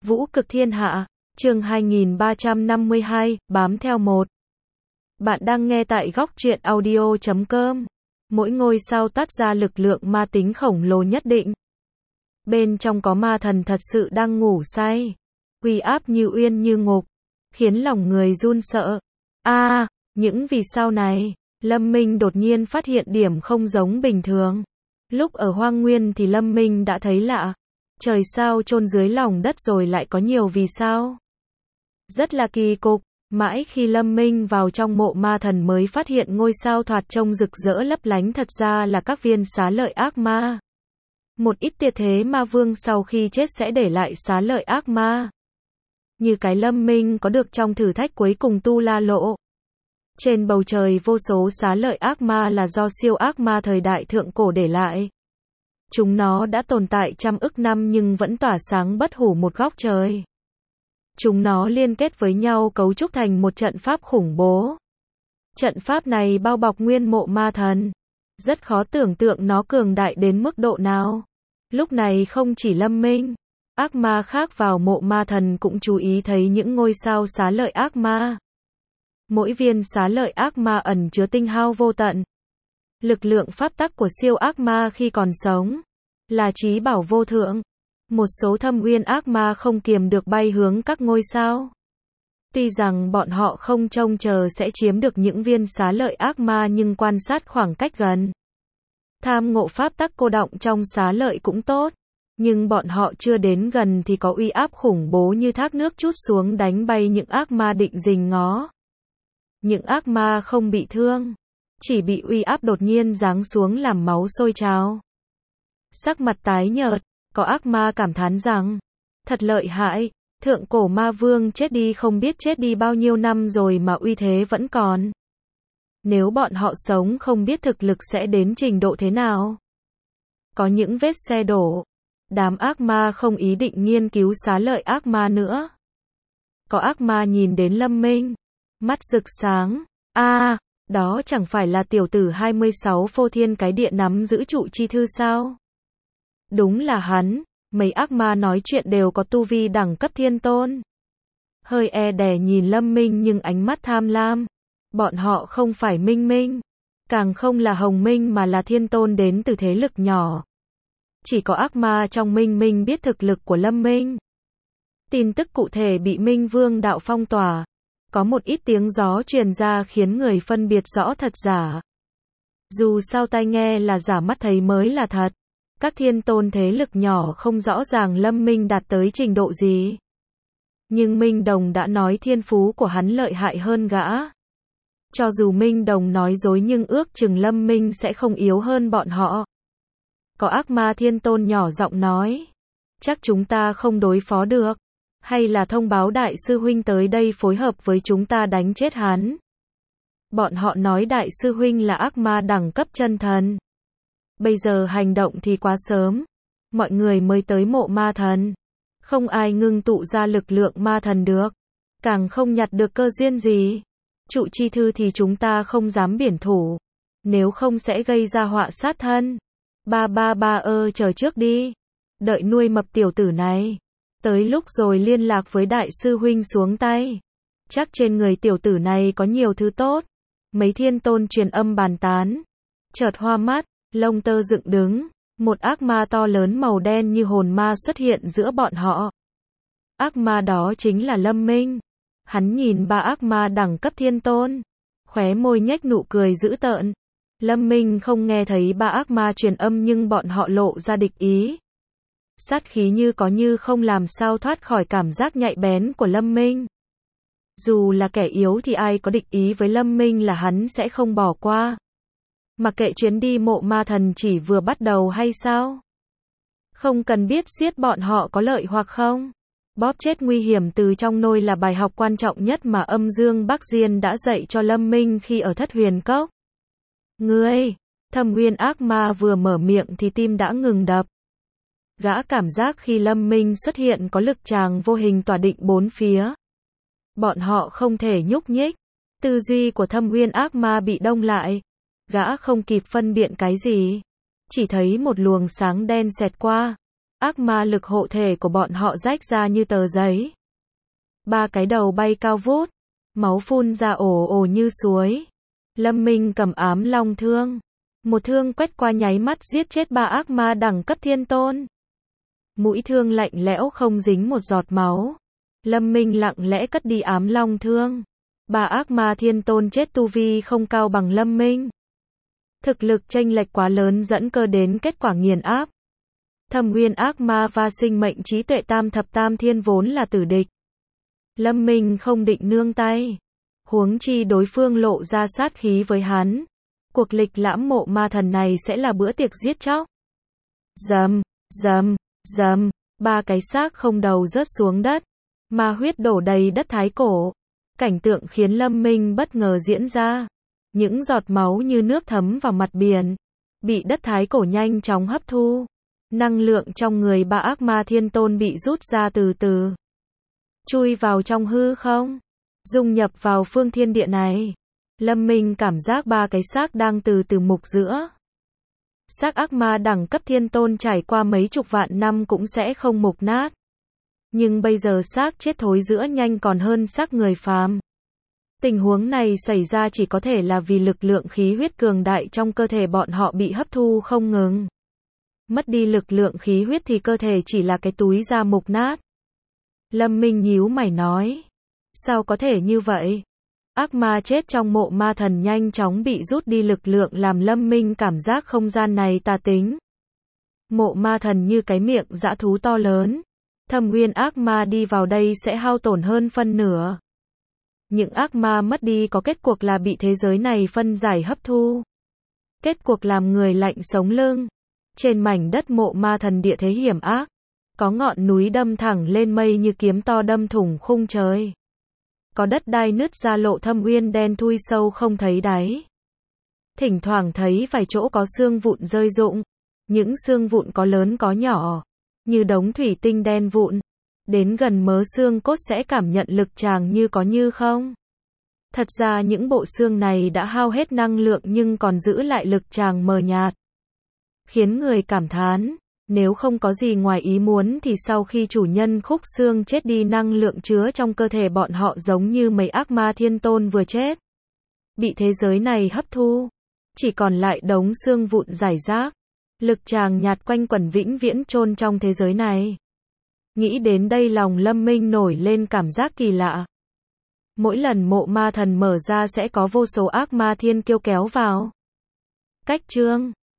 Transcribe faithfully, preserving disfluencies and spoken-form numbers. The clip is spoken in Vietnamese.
Vũ cực thiên hạ, chương hai nghìn ba trăm năm mươi hai, bám theo một. Bạn đang nghe tại góc truyện audio chấm com. Mỗi ngôi sao tắt ra lực lượng ma tính khổng lồ nhất định. Bên trong có ma thần thật sự đang ngủ say. Uy áp như uyên như ngục, khiến lòng người run sợ. A, à, những vì sao này, Lâm Minh đột nhiên phát hiện điểm không giống bình thường. Lúc ở Hoang Nguyên thì Lâm Minh đã thấy lạ. Trời sao chôn dưới lòng đất rồi lại có nhiều vì sao? Rất là kỳ cục, mãi khi Lâm Minh vào trong mộ ma thần mới phát hiện ngôi sao thoạt trông rực rỡ lấp lánh thật ra là các viên xá lợi ác ma. Một ít tuyệt thế ma vương sau khi chết sẽ để lại xá lợi ác ma. Như cái Lâm Minh có được trong thử thách cuối cùng Tu La Lộ. Trên bầu trời vô số xá lợi ác ma là do siêu ác ma thời đại thượng cổ để lại. Chúng nó đã tồn tại trăm ức năm nhưng vẫn tỏa sáng bất hủ một góc trời. Chúng nó liên kết với nhau cấu trúc thành một trận pháp khủng bố. Trận pháp này bao bọc nguyên mộ ma thần. Rất khó tưởng tượng nó cường đại đến mức độ nào. Lúc này không chỉ Lâm Minh, ác ma khác vào mộ ma thần cũng chú ý thấy những ngôi sao xá lợi ác ma. Mỗi viên xá lợi ác ma ẩn chứa tinh hao vô tận. Lực lượng pháp tắc của siêu ác ma khi còn sống là trí bảo vô thượng. Một số thâm uyên ác ma không kiềm được bay hướng các ngôi sao. Tuy rằng bọn họ không trông chờ sẽ chiếm được những viên xá lợi ác ma nhưng quan sát khoảng cách gần. Tham ngộ pháp tắc cô đọng trong xá lợi cũng tốt. Nhưng bọn họ chưa đến gần thì có uy áp khủng bố như thác nước trút xuống đánh bay những ác ma định rình ngó. Những ác ma không bị thương, chỉ bị uy áp đột nhiên giáng xuống làm máu sôi trào. Sắc mặt tái nhợt, có ác ma cảm thán rằng, thật lợi hại, thượng cổ ma vương chết đi không biết chết đi bao nhiêu năm rồi mà uy thế vẫn còn. Nếu bọn họ sống không biết thực lực sẽ đến trình độ thế nào. Có những vết xe đổ, đám ác ma không ý định nghiên cứu xá lợi ác ma nữa. Có ác ma nhìn đến Lâm Minh, mắt rực sáng, a, à, đó chẳng phải là tiểu tử hai mươi sáu phô thiên cái địa nắm giữ trụ chi thư sao? Đúng là hắn, mấy ác ma nói chuyện đều có tu vi đẳng cấp thiên tôn. Hơi e đè nhìn Lâm Minh nhưng ánh mắt tham lam. Bọn họ không phải Minh Minh, càng không là Hồng Minh mà là thiên tôn đến từ thế lực nhỏ. Chỉ có ác ma trong Minh Minh biết thực lực của Lâm Minh. Tin tức cụ thể bị Minh Vương đạo phong tỏa. Có một ít tiếng gió truyền ra khiến người phân biệt rõ thật giả. Dù sao tai nghe là giả mắt thấy mới là thật. Các thiên tôn thế lực nhỏ không rõ ràng Lâm Minh đạt tới trình độ gì. Nhưng Minh Đồng đã nói thiên phú của hắn lợi hại hơn gã. Cho dù Minh Đồng nói dối nhưng ước chừng Lâm Minh sẽ không yếu hơn bọn họ. Có ác ma thiên tôn nhỏ giọng nói. Chắc chúng ta không đối phó được. Hay là thông báo đại sư huynh tới đây phối hợp với chúng ta đánh chết hắn. Bọn họ nói đại sư huynh là ác ma đẳng cấp chân thần. Bây giờ hành động thì quá sớm. Mọi người mới tới mộ ma thần. Không ai ngưng tụ ra lực lượng ma thần được. Càng không nhặt được cơ duyên gì. Trụ chi thư thì chúng ta không dám biển thủ. Nếu không sẽ gây ra họa sát thân. Ba ba ba ơ chờ trước đi. Đợi nuôi mập tiểu tử này. Tới lúc rồi liên lạc với đại sư huynh xuống tay. Chắc trên người tiểu tử này có nhiều thứ tốt. Mấy thiên tôn truyền âm bàn tán. Chợt hoa mắt, lông tơ dựng đứng. Một ác ma to lớn màu đen như hồn ma xuất hiện giữa bọn họ. Ác ma đó chính là Lâm Minh. Hắn nhìn ba ác ma đẳng cấp thiên tôn. Khóe môi nhếch nụ cười dữ tợn. Lâm Minh không nghe thấy ba ác ma truyền âm nhưng bọn họ lộ ra địch ý. Sát khí như có như không làm sao thoát khỏi cảm giác nhạy bén của Lâm Minh. Dù là kẻ yếu thì ai có địch ý với Lâm Minh là hắn sẽ không bỏ qua. Mặc kệ chuyến đi mộ ma thần chỉ vừa bắt đầu hay sao? Không cần biết giết bọn họ có lợi hoặc không. Bóp chết nguy hiểm từ trong nôi là bài học quan trọng nhất mà Âm Dương Bắc Diên đã dạy cho Lâm Minh khi ở Thất Huyền Cốc. Ngươi, Thâm Uyên ác ma vừa mở miệng thì tim đã ngừng đập. Gã cảm giác khi Lâm Minh xuất hiện có lực tràng vô hình tỏa định bốn phía. Bọn họ không thể nhúc nhích. Tư duy của Thâm Uyên ác ma bị đông lại. Gã không kịp phân biện cái gì. Chỉ thấy một luồng sáng đen xẹt qua. ác ma lực hộ thể của bọn họ rách ra như tờ giấy. Ba cái đầu bay cao vút, máu phun ra ồ ồ như suối. Lâm Minh cầm ám long thương, một thương quét qua nháy mắt giết chết ba ác ma đẳng cấp thiên tôn. Mũi thương lạnh lẽo không dính một giọt máu. Lâm Minh lặng lẽ cất đi ám long thương. Ba ác ma thiên tôn chết tu vi không cao bằng Lâm Minh. Thực lực chênh lệch quá lớn dẫn cơ đến kết quả nghiền áp. Thâm Uyên ác ma và sinh mệnh trí tuệ tam thập tam thiên vốn là tử địch. Lâm Minh không định nương tay. Huống chi đối phương lộ ra sát khí với hắn. Cuộc lịch lãm mộ ma thần này sẽ là bữa tiệc giết chóc. Dầm, dầm, dầm, ba cái xác không đầu rớt xuống đất. Ma huyết đổ đầy đất thái cổ. Cảnh tượng khiến Lâm Minh bất ngờ diễn ra. Những giọt máu như nước thấm vào mặt biển. Bị đất thái cổ nhanh chóng hấp thu. Năng lượng trong người ba ác ma thiên tôn bị rút ra từ từ. Chui vào trong hư không. Dung nhập vào phương thiên địa này. Lâm Minh cảm giác ba cái xác đang từ từ mục giữa. Xác ác ma đẳng cấp thiên tôn trải qua mấy chục vạn năm cũng sẽ không mục nát. Nhưng bây giờ xác chết thối rữa nhanh còn hơn xác người phàm. Tình huống này xảy ra chỉ có thể là vì lực lượng khí huyết cường đại trong cơ thể bọn họ bị hấp thu không ngừng. Mất đi lực lượng khí huyết thì cơ thể chỉ là cái túi da mục nát. Lâm Minh nhíu mày nói. Sao có thể như vậy? Ác ma chết trong mộ ma thần nhanh chóng bị rút đi lực lượng làm Lâm Minh cảm giác không gian này tà tính. Mộ ma thần như cái miệng dã thú to lớn. Thâm Uyên ác ma đi vào đây sẽ hao tổn hơn phân nửa. Những ác ma mất đi có kết cuộc là bị thế giới này phân giải hấp thu. Kết cuộc làm người lạnh sống lưng. Trên mảnh đất mộ ma thần địa thế hiểm ác. Có ngọn núi đâm thẳng lên mây như kiếm to đâm thủng khung trời. Có đất đai nứt ra lộ thâm uyên đen thui sâu không thấy đáy. Thỉnh thoảng thấy vài chỗ có xương vụn rơi rụng. Những xương vụn có lớn có nhỏ. Như đống thủy tinh đen vụn. Đến gần mớ xương cốt sẽ cảm nhận lực tràng như có như không. Thật ra những bộ xương này đã hao hết năng lượng nhưng còn giữ lại lực tràng mờ nhạt. Khiến người cảm thán. Nếu không có gì ngoài ý muốn thì sau khi chủ nhân khúc xương chết đi năng lượng chứa trong cơ thể bọn họ giống như mấy ác ma thiên tôn vừa chết. Bị thế giới này hấp thu. Chỉ còn lại đống xương vụn rải rác. Lực tràng nhạt quanh quẩn vĩnh viễn chôn trong thế giới này. Nghĩ đến đây lòng Lâm Minh nổi lên cảm giác kỳ lạ. Mỗi lần mộ ma thần mở ra sẽ có vô số ác ma thiên kiêu kéo vào. Cách chương